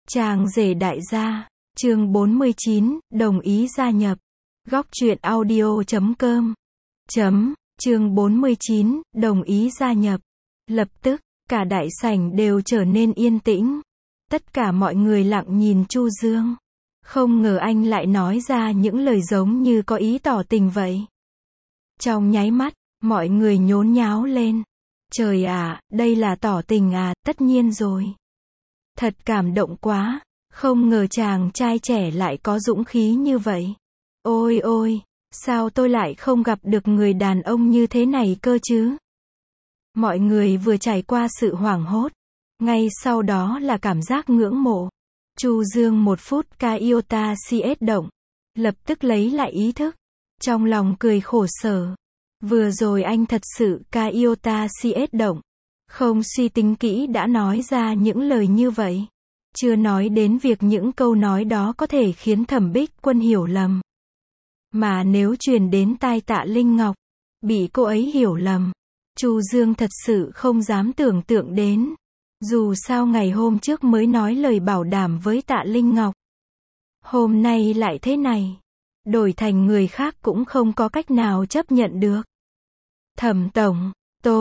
Chàng rể đại gia, chương 49, đồng ý gia nhập. Góc truyện audio.com. Chương 49, đồng ý gia nhập. Lập tức, cả đại sảnh đều trở nên yên tĩnh. Tất cả mọi người lặng nhìn Chu Dương. Không ngờ anh lại nói ra những lời giống như có ý tỏ tình vậy. Trong nháy mắt, mọi người nhốn nháo lên. Trời ạ, đây là tỏ tình à, tất nhiên rồi. Thật cảm động quá, không ngờ chàng trai trẻ lại có dũng khí như vậy. Ôi ôi, sao tôi lại không gặp được người đàn ông như thế này cơ chứ? Mọi người vừa trải qua sự hoảng hốt, ngay sau đó là cảm giác ngưỡng mộ. Chu Dương 1 phút Iota CS động, lập tức lấy lại ý thức, trong lòng cười khổ sở. Vừa rồi anh thật sự Iota CS động, không suy tính kỹ đã nói ra những lời như vậy. Chưa nói đến việc những câu nói đó có thể khiến Thẩm Bích Quân hiểu lầm. Mà nếu truyền đến tai Tạ Linh Ngọc, bị cô ấy hiểu lầm, Chu Dương thật sự không dám tưởng tượng đến. Dù sao ngày hôm trước mới nói lời bảo đảm với Tạ Linh Ngọc, hôm nay lại thế này, đổi thành người khác cũng không có cách nào chấp nhận được. Thẩm tổng,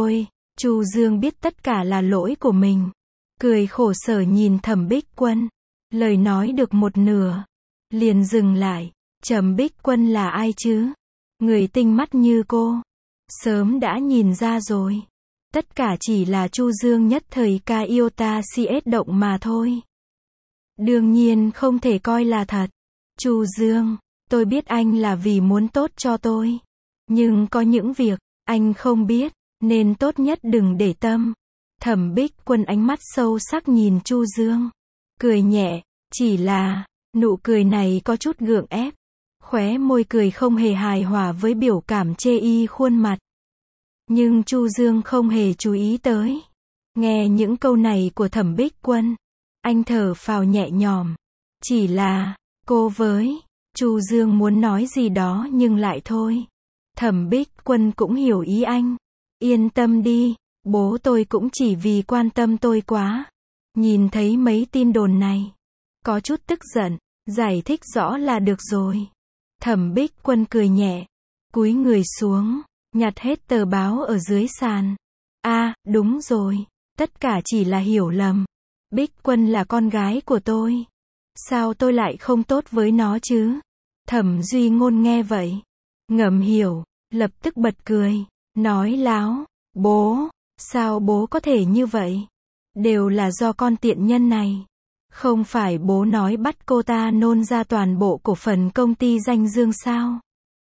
Chu Dương biết tất cả là lỗi của mình. Cười khổ sở nhìn Thẩm Bích Quân. Lời nói được một nửa, liền dừng lại. Thẩm Bích Quân là ai chứ? Người tinh mắt như cô, sớm đã nhìn ra rồi. Tất cả chỉ là Chu Dương nhất thời Iota CS động mà thôi. Đương nhiên không thể coi là thật. Chu Dương, tôi biết anh là vì muốn tốt cho tôi. Nhưng có những việc, anh không biết, nên tốt nhất đừng để tâm. Thẩm Bích Quân ánh mắt sâu sắc nhìn Chu Dương. Cười nhẹ, chỉ là, nụ cười này có chút gượng ép. Khóe môi cười không hề hài hòa với biểu cảm chê y khuôn mặt. Nhưng Chu Dương không hề chú ý tới. Nghe những câu này của Thẩm Bích Quân, anh thở phào nhẹ nhõm. Chỉ là, cô với, Chu Dương muốn nói gì đó nhưng lại thôi. Thẩm Bích Quân cũng hiểu ý anh. Yên tâm đi, bố tôi cũng chỉ vì quan tâm tôi quá. Nhìn thấy mấy tin đồn này, có chút tức giận, giải thích rõ là được rồi. Thẩm Bích Quân cười nhẹ, cúi người xuống, nhặt hết tờ báo ở dưới sàn. Đúng rồi, tất cả chỉ là hiểu lầm. Bích Quân là con gái của tôi. Sao tôi lại không tốt với nó chứ? Thẩm Duy Ngôn nghe vậy, ngầm hiểu, lập tức bật cười, nói láo, bố, sao bố có thể như vậy? Đều là do con tiện nhân này. Không phải bố nói bắt cô ta nôn ra toàn bộ cổ phần công ty Danh Dương sao?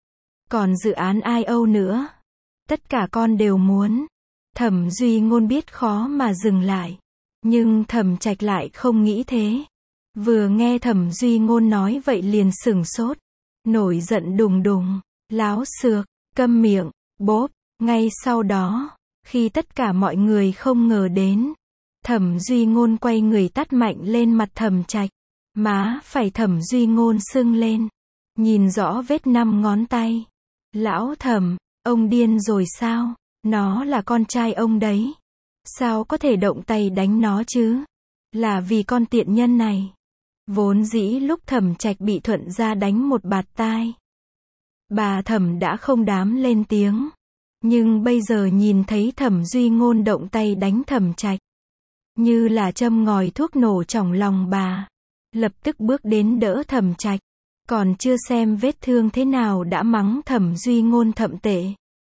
Còn dự án IO nữa. Tất cả con đều muốn. Thẩm Duy Ngôn biết khó mà dừng lại. Nhưng Thẩm Trạch lại không nghĩ thế. Vừa nghe Thẩm Duy Ngôn nói vậy liền sửng sốt. Nổi giận đùng đùng, láo xược, câm miệng, bốp. Ngay sau đó, khi tất cả mọi người không ngờ đến, Thẩm Duy Ngôn quay người tát mạnh lên mặt Thẩm Trạch. Má phải Thẩm Duy Ngôn sưng lên. Nhìn rõ vết 5 ngón tay. Lão Thẩm, ông điên rồi sao? Nó là con trai ông đấy. Sao có thể động tay đánh nó chứ? Là vì con tiện nhân này. Vốn dĩ lúc Thẩm Trạch bị Thuận gia đánh một bạt tai, bà Thẩm đã không dám lên tiếng. Nhưng bây giờ nhìn thấy Thẩm Duy Ngôn động tay đánh Thẩm Trạch, như là châm ngòi thuốc nổ trong lòng bà. Lập tức bước đến đỡ Thẩm Trạch, còn chưa xem vết thương thế nào đã mắng Thẩm Duy Ngôn thậm tệ.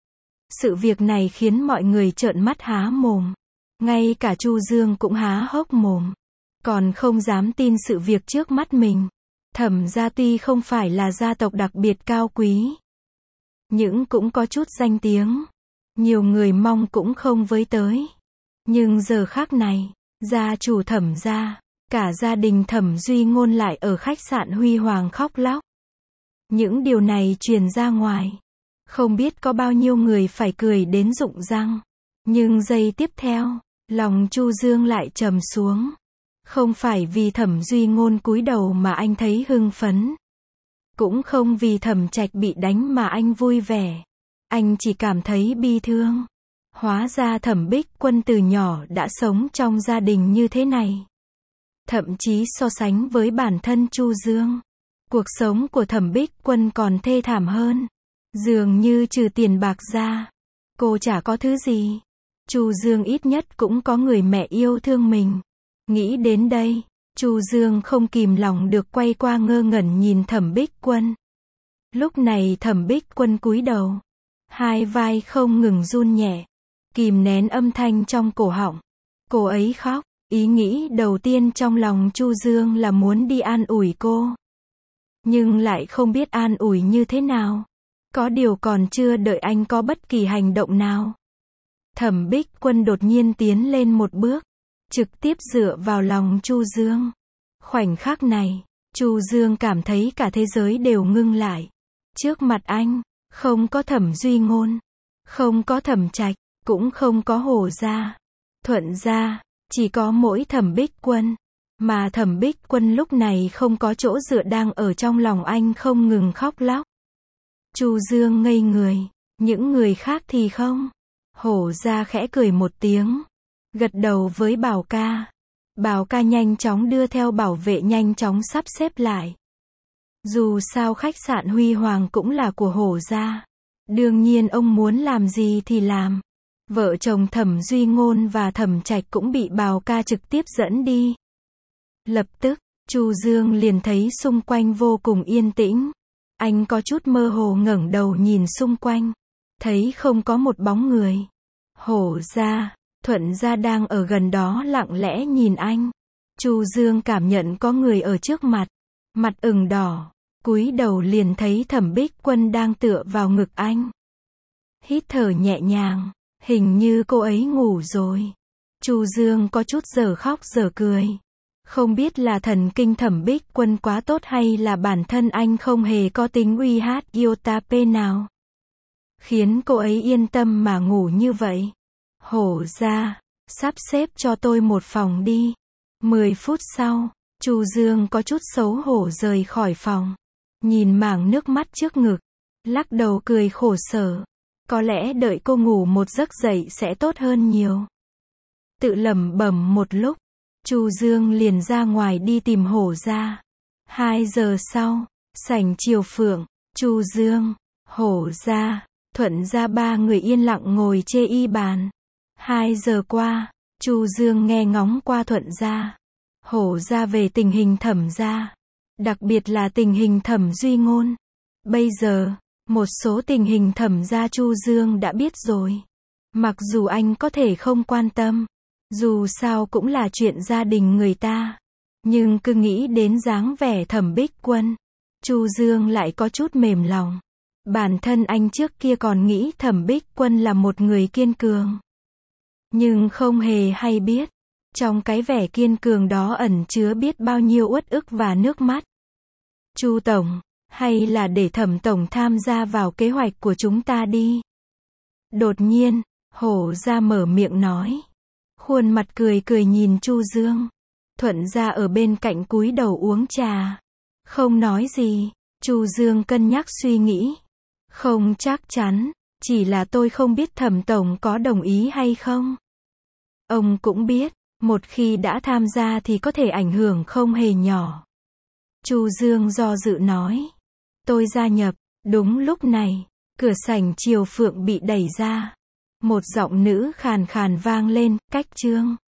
Sự việc này khiến mọi người trợn mắt há mồm. Ngay cả Chu Dương cũng há hốc mồm. Còn không dám tin sự việc trước mắt mình. Thẩm gia tuy không phải là gia tộc đặc biệt cao quý, nhưng cũng có chút danh tiếng. Nhiều người mong cũng không với tới. Nhưng giờ khắc này, gia chủ Thẩm gia, cả gia đình Thẩm Duy Ngôn lại ở khách sạn huy hoàng khóc lóc. Những điều này truyền ra ngoài, không biết có bao nhiêu người phải cười đến rụng răng. Nhưng giây tiếp theo, lòng Chu Dương lại trầm xuống. Không phải vì Thẩm Duy Ngôn cúi đầu mà anh thấy hưng phấn. Cũng không vì Thẩm Trạch bị đánh mà anh vui vẻ. Anh chỉ cảm thấy bi thương. Hóa ra Thẩm Bích Quân từ nhỏ đã sống trong gia đình như thế này. Thậm chí so sánh với bản thân Chu Dương, cuộc sống của Thẩm Bích Quân còn thê thảm hơn. Dường như trừ tiền bạc ra, cô chả có thứ gì. Chu Dương ít nhất cũng có người mẹ yêu thương mình. Nghĩ đến đây, Chu Dương không kìm lòng được quay qua ngơ ngẩn nhìn Thẩm Bích Quân. Lúc này Thẩm Bích Quân cúi đầu, hai vai không ngừng run nhẹ, kìm nén âm thanh trong cổ họng. Cô ấy khóc, ý nghĩ đầu tiên trong lòng Chu Dương là muốn đi an ủi cô. Nhưng lại không biết an ủi như thế nào. Có điều còn chưa đợi anh có bất kỳ hành động nào, Thẩm Bích Quân đột nhiên tiến lên một bước, trực tiếp dựa vào lòng Chu Dương. Khoảnh khắc này, Chu Dương cảm thấy cả thế giới đều ngưng lại. Trước mặt anh, không có Thẩm Duy Ngôn, không có Thẩm Trạch, cũng không có Hồ gia, Thuận gia, chỉ có mỗi Thẩm Bích Quân. Mà Thẩm Bích Quân lúc này không có chỗ dựa đang ở trong lòng anh không ngừng khóc lóc. Chu Dương ngây người, những người khác thì không. Hổ gia khẽ cười một tiếng, gật đầu với Bảo ca. Bảo ca nhanh chóng đưa theo bảo vệ nhanh chóng sắp xếp lại. Dù sao khách sạn Huy Hoàng cũng là của Hổ gia. Đương nhiên ông muốn làm gì thì làm. Vợ chồng Thẩm Duy Ngôn và Thẩm Trạch cũng bị Bảo ca trực tiếp dẫn đi. Lập tức, Chu Dương liền thấy xung quanh vô cùng yên tĩnh. Anh có chút mơ hồ ngẩng đầu nhìn xung quanh, thấy không có một bóng người. Hổ gia, Thuận gia đang ở gần đó lặng lẽ nhìn anh. Chu Dương cảm nhận có người ở trước mặt, mặt ửng đỏ, cúi đầu liền thấy Thẩm Bích Quân đang tựa vào ngực anh. Hít thở nhẹ nhàng, hình như cô ấy ngủ rồi. Chu Dương có chút dở khóc dở cười. Không biết là thần kinh Thẩm Bích Quân quá tốt hay là bản thân anh không hề có tính uy hát iota p nào, khiến cô ấy yên tâm mà ngủ như vậy. Hổ gia, sắp xếp cho tôi một phòng đi. 10 phút sau, Chu Dương có chút xấu hổ rời khỏi phòng, nhìn mảng nước mắt trước ngực, lắc đầu cười khổ sở. Có lẽ đợi cô ngủ một giấc dậy sẽ tốt hơn nhiều. Tự lẩm bẩm một lúc, Chu Dương liền ra ngoài đi tìm Hổ gia. 2 giờ sau, sảnh Triều Phượng, Chu Dương, Hổ gia, Thuận gia ba người yên lặng ngồi chê y bàn. 2 giờ qua, Chu Dương nghe ngóng qua Thuận gia, Hổ gia về tình hình Thẩm gia, đặc biệt là tình hình Thẩm Duy Ngôn. Bây giờ, một số tình hình Thẩm gia Chu Dương đã biết rồi. Mặc dù anh có thể không quan tâm, dù sao cũng là chuyện gia đình người ta, nhưng cứ nghĩ đến dáng vẻ Thẩm Bích Quân, Chu Dương lại có chút mềm lòng. Bản thân anh trước kia còn nghĩ Thẩm Bích Quân là một người kiên cường, nhưng không hề hay biết, trong cái vẻ kiên cường đó ẩn chứa biết bao nhiêu uất ức và nước mắt. Chu tổng, hay là để Thẩm tổng tham gia vào kế hoạch của chúng ta đi. Đột nhiên, Hổ gia mở miệng nói. Khuôn mặt cười cười nhìn Chu Dương. Thuận gia ở bên cạnh cúi đầu uống trà, không nói gì. Chu Dương cân nhắc suy nghĩ. Không chắc chắn, chỉ là tôi không biết Thẩm tổng có đồng ý hay không. Ông cũng biết, một khi đã tham gia thì có thể ảnh hưởng không hề nhỏ. Chu Dương do dự nói. Tôi gia nhập. Đúng lúc này, cửa sảnh Triều Phượng bị đẩy ra. Một giọng nữ khàn khàn vang lên, Cách Trương.